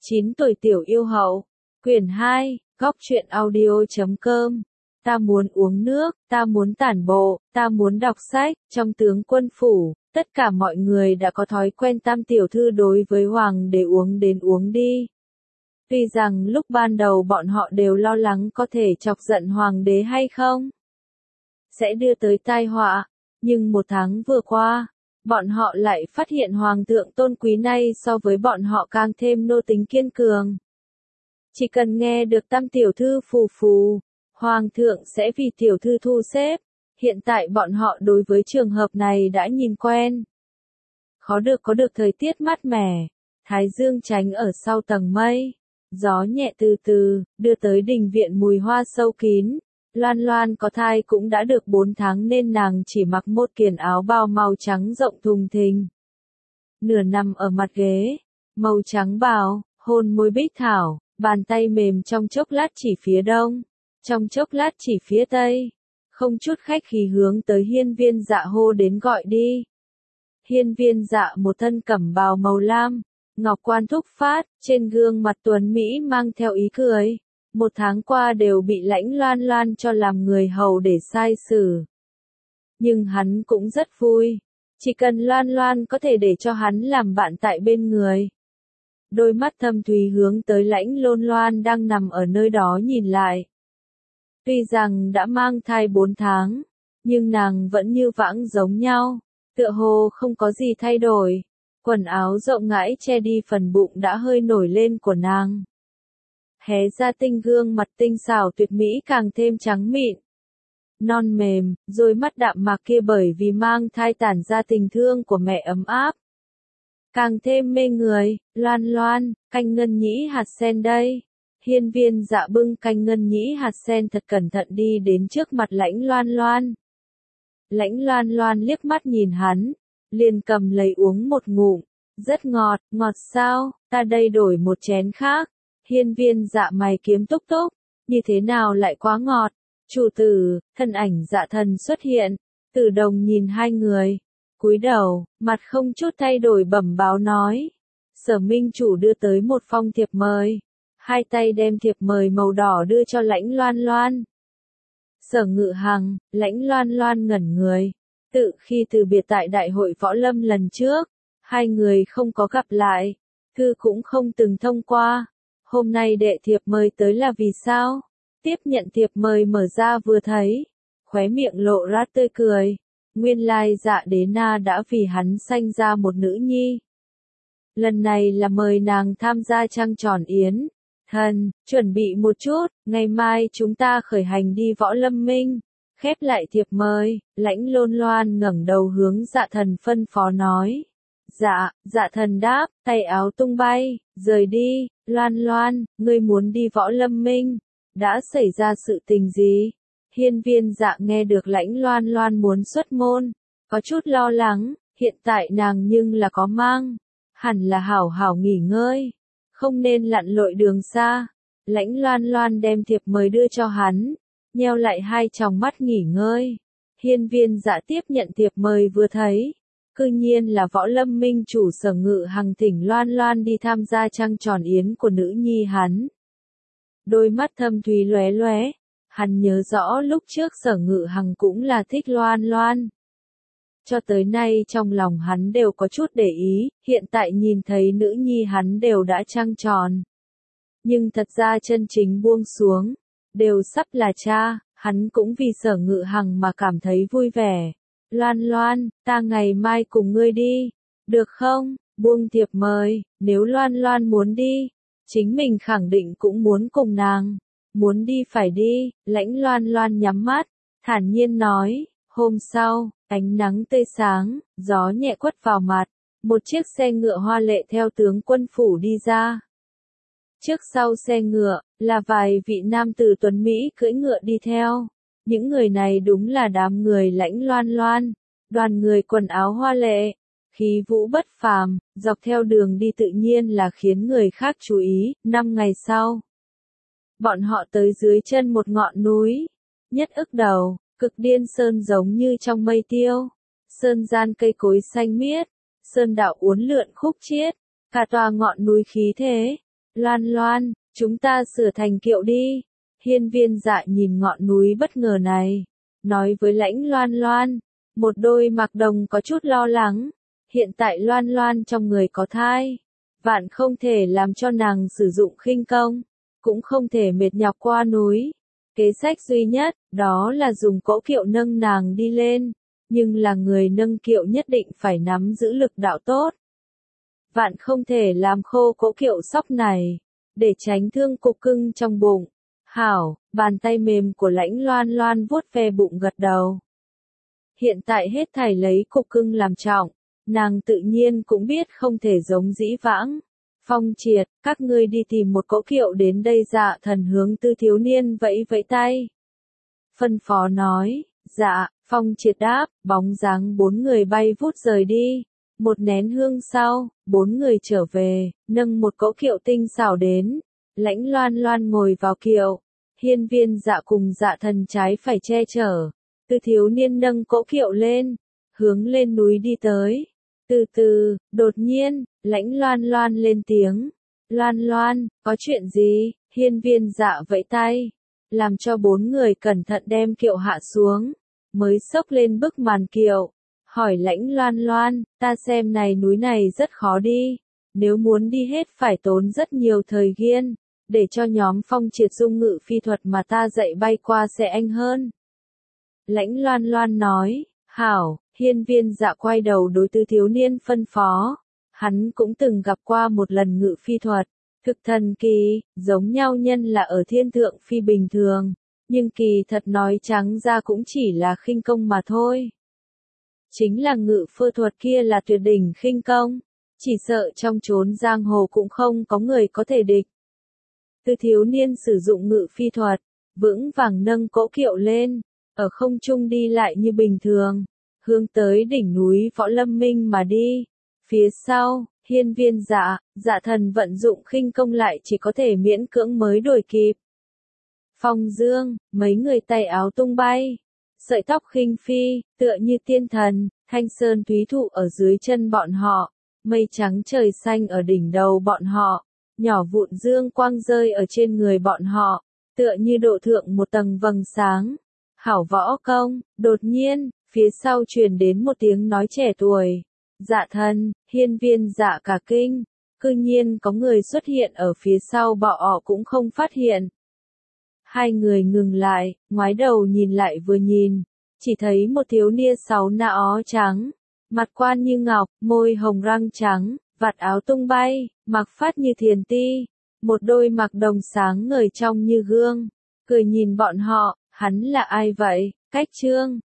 9 tuổi tiểu yêu hậu, quyển 2, góc truyện audio.com. Ta muốn uống nước, ta muốn tản bộ, ta muốn đọc sách. Trong tướng quân phủ, tất cả mọi người đã có thói quen tam tiểu thư đối với hoàng đế uống đến uống đi. Tuy rằng lúc ban đầu bọn họ đều lo lắng có thể chọc giận hoàng đế hay không, sẽ đưa tới tai họa, nhưng một tháng vừa qua, bọn họ lại phát hiện hoàng thượng tôn quý này so với bọn họ càng thêm nô tính kiên cường. Chỉ cần nghe được tam tiểu thư phù phù, hoàng thượng sẽ vì tiểu thư thu xếp. Hiện tại bọn họ đối với trường hợp này đã nhìn quen. Khó được có được thời tiết mát mẻ, thái dương tránh ở sau tầng mây, gió nhẹ từ từ, đưa tới đình viện mùi hoa sâu kín. Loan Loan có thai cũng đã được 4 tháng nên nàng chỉ mặc một kiện áo bao màu trắng rộng thùng thình. Nửa nằm ở mặt ghế, màu trắng bào, hôn môi bích thảo, bàn tay mềm trong chốc lát chỉ phía đông, trong chốc lát chỉ phía tây. Không chút khách khí hướng tới Hiên Viên Dạ hô đến gọi đi. Hiên Viên Dạ một thân cẩm bào màu lam, ngọc quan thúc phát, trên gương mặt tuấn Mỹ mang theo ý cười. Một tháng qua đều bị Lãnh Loan Loan cho làm người hầu để sai xử. Nhưng hắn cũng rất vui, chỉ cần Loan Loan có thể để cho hắn làm bạn tại bên người. Đôi mắt thâm thúy hướng tới Lãnh Loan Loan đang nằm ở nơi đó nhìn lại. Tuy rằng đã mang thai 4 tháng, nhưng nàng vẫn như vãng giống nhau, tựa hồ không có gì thay đổi. Quần áo rộng rãi che đi phần bụng đã hơi nổi lên của nàng. Hé ra tinh gương mặt tinh xảo tuyệt mỹ càng thêm trắng mịn, non mềm, đôi mắt đạm mạc kia bởi vì mang thai tản ra tình thương của mẹ ấm áp, càng thêm mê người. Loan Loan, canh ngân nhĩ hạt sen đây. Hiên Viên Dạ bưng canh ngân nhĩ hạt sen thật cẩn thận đi đến trước mặt Lãnh Loan Loan. Lãnh Loan Loan liếc mắt nhìn hắn, liền cầm lấy uống một ngụm, rất ngọt. Ngọt sao, ta đây đổi một chén khác. Hiên Viên Dạ mày kiếm túc túc, như thế nào lại quá ngọt. Chủ tử, thân ảnh Dạ thần xuất hiện, Tử Đồng nhìn hai người, cúi đầu, mặt không chút thay đổi bẩm báo nói. Sở Minh chủ đưa tới một phong thiệp mời, hai tay đem thiệp mời màu đỏ đưa cho Lãnh Loan Loan. Sở Ngự Hằng, Lãnh Loan Loan ngẩn người, tự khi từ biệt tại đại hội võ lâm lần trước, hai người không có gặp lại, thư cũng không từng thông qua. Hôm nay đệ thiệp mời tới là vì sao? Tiếp nhận thiệp mời mở ra vừa thấy, khóe miệng lộ ra tươi cười. Nguyên lai Dạ Đế Na đã vì hắn sanh ra một nữ nhi. Lần này là mời nàng tham gia trăng tròn yến. Thần, chuẩn bị một chút, ngày mai chúng ta khởi hành đi Võ Lâm Minh. Khép lại thiệp mời, Lãnh Loan Loan ngẩng đầu hướng Dạ thần phân phó nói. Dạ thần đáp, tay áo tung bay, rời đi. Loan Loan, ngươi muốn đi Võ Lâm Minh, đã xảy ra sự tình gì? Hiên Viên Dạ nghe được Lãnh Loan Loan muốn xuất môn, có chút lo lắng, hiện tại nàng nhưng là có mang, hẳn là hảo hảo nghỉ ngơi, không nên lặn lội đường xa. Lãnh Loan Loan đem thiệp mời đưa cho hắn, nheo lại hai tròng mắt nghỉ ngơi. Hiên Viên Dạ tiếp nhận thiệp mời vừa thấy, cư nhiên là Võ Lâm Minh chủ Sở Ngự Hằng thỉnh Loan Loan đi tham gia trăng tròn yến của nữ nhi hắn. Đôi mắt thâm thúy lóe lóe, hắn nhớ rõ lúc trước Sở Ngự Hằng cũng là thích Loan Loan. Cho tới nay trong lòng hắn đều có chút để ý, hiện tại nhìn thấy nữ nhi hắn đều đã trăng tròn. Nhưng thật ra chân chính buông xuống, đều sắp là cha, hắn cũng vì Sở Ngự Hằng mà cảm thấy vui vẻ. Loan Loan, ta ngày mai cùng ngươi đi, được không? Buông thiệp mời, nếu Loan Loan muốn đi, chính mình khẳng định cũng muốn cùng nàng. Muốn đi phải đi. Lãnh Loan Loan nhắm mắt, thản nhiên nói. Hôm sau, ánh nắng tươi sáng, gió nhẹ quất vào mặt, một chiếc xe ngựa hoa lệ theo tướng quân phủ đi ra. Trước sau xe ngựa, là vài vị nam tử tuấn Mỹ cưỡi ngựa đi theo. Những người này đúng là đám người Lãnh Loan Loan, đoàn người quần áo hoa lệ, khí vũ bất phàm, dọc theo đường đi tự nhiên là khiến người khác chú ý. 5 ngày sau, bọn họ tới dưới chân một ngọn núi, nhất ức đầu, cực điên sơn giống như trong mây tiêu, sơn gian cây cối xanh miết, sơn đạo uốn lượn khúc chiết, cả tòa ngọn núi khí thế, Loan Loan, chúng ta sửa thành kiệu đi. Hiên Viên Dạ nhìn ngọn núi bất ngờ này, nói với Lãnh Loan Loan. Một đôi mặc đồng có chút lo lắng. Hiện tại Loan Loan trong người có thai. Vạn không thể làm cho nàng sử dụng khinh công. Cũng không thể mệt nhọc qua núi. Kế sách duy nhất, đó là dùng cỗ kiệu nâng nàng đi lên. Nhưng là người nâng kiệu nhất định phải nắm giữ lực đạo tốt. Vạn không thể làm khô cỗ kiệu sóc này. Để tránh thương cục cưng trong bụng. Hảo, bàn tay mềm của Lãnh Loan Loan vuốt ve bụng gật đầu. Hiện tại hết thảy lấy cục cưng làm trọng. Nàng tự nhiên cũng biết không thể giống dĩ vãng. Phong Triệt, các ngươi đi tìm một cỗ kiệu đến đây. Dạ Thần hướng Tư thiếu niên vẫy vẫy tay. Phân phó nói, dạ, Phong Triệt đáp, bóng dáng 4 người bay vút rời đi. Một nén hương sau, 4 người trở về, nâng một cỗ kiệu tinh xảo đến. Lãnh Loan Loan ngồi vào kiệu. Hiên Viên Dạ cùng Dạ Thần trái phải che chở. Tư thiếu niên nâng cỗ kiệu lên, hướng lên núi đi tới. Từ từ, đột nhiên, Lãnh Loan Loan lên tiếng. Loan Loan, có chuyện gì? Hiên Viên Dạ vẫy tay, làm cho 4 người cẩn thận đem kiệu hạ xuống, mới xốc lên bức màn kiệu. Hỏi Lãnh Loan Loan, ta xem này núi này rất khó đi. Nếu muốn đi hết phải tốn rất nhiều thời gian. Để cho nhóm Phong Triệt dung ngự phi thuật mà ta dạy bay qua sẽ anh hơn. Lãnh Loan Loan nói, hảo. Hiên Viên Dạ quay đầu đối Tư thiếu niên phân phó. Hắn cũng từng gặp qua một lần ngự phi thuật. Thực thần kỳ, giống nhau nhân là ở thiên thượng phi bình thường. Nhưng kỳ thật nói trắng ra cũng chỉ là khinh công mà thôi. Chính là ngự phi thuật kia là tuyệt đỉnh khinh công. Chỉ sợ trong chốn giang hồ cũng không có người có thể địch. Tư thiếu niên sử dụng ngự phi thuật, vững vàng nâng cỗ kiệu lên, ở không trung đi lại như bình thường, hướng tới đỉnh núi Võ Lâm Minh mà đi. Phía sau, Hiên Viên Dạ, Dạ Thần vận dụng khinh công lại chỉ có thể miễn cưỡng mới đuổi kịp. Phong Dương, mấy người tay áo tung bay, sợi tóc khinh phi, tựa như tiên thần, thanh sơn thúy thụ ở dưới chân bọn họ, mây trắng trời xanh ở đỉnh đầu bọn họ, nhỏ vụn dương quang rơi ở trên người bọn họ, tựa như độ thượng một tầng vầng sáng. Hảo võ công, đột nhiên, phía sau truyền đến một tiếng nói trẻ tuổi. Dạ Thần, Hiên Viên Dạ cả kinh, cư nhiên có người xuất hiện ở phía sau bọn họ cũng không phát hiện. Hai người ngừng lại, ngoái đầu nhìn lại vừa nhìn, chỉ thấy một thiếu niên 6 nạ ó trắng, mặt quan như ngọc, môi hồng răng trắng, vạt áo tung bay, mặc phát như thiền ti, một đôi mặc đồng sáng ngời trong như gương, cười nhìn bọn họ, hắn là ai vậy? Cách Trương,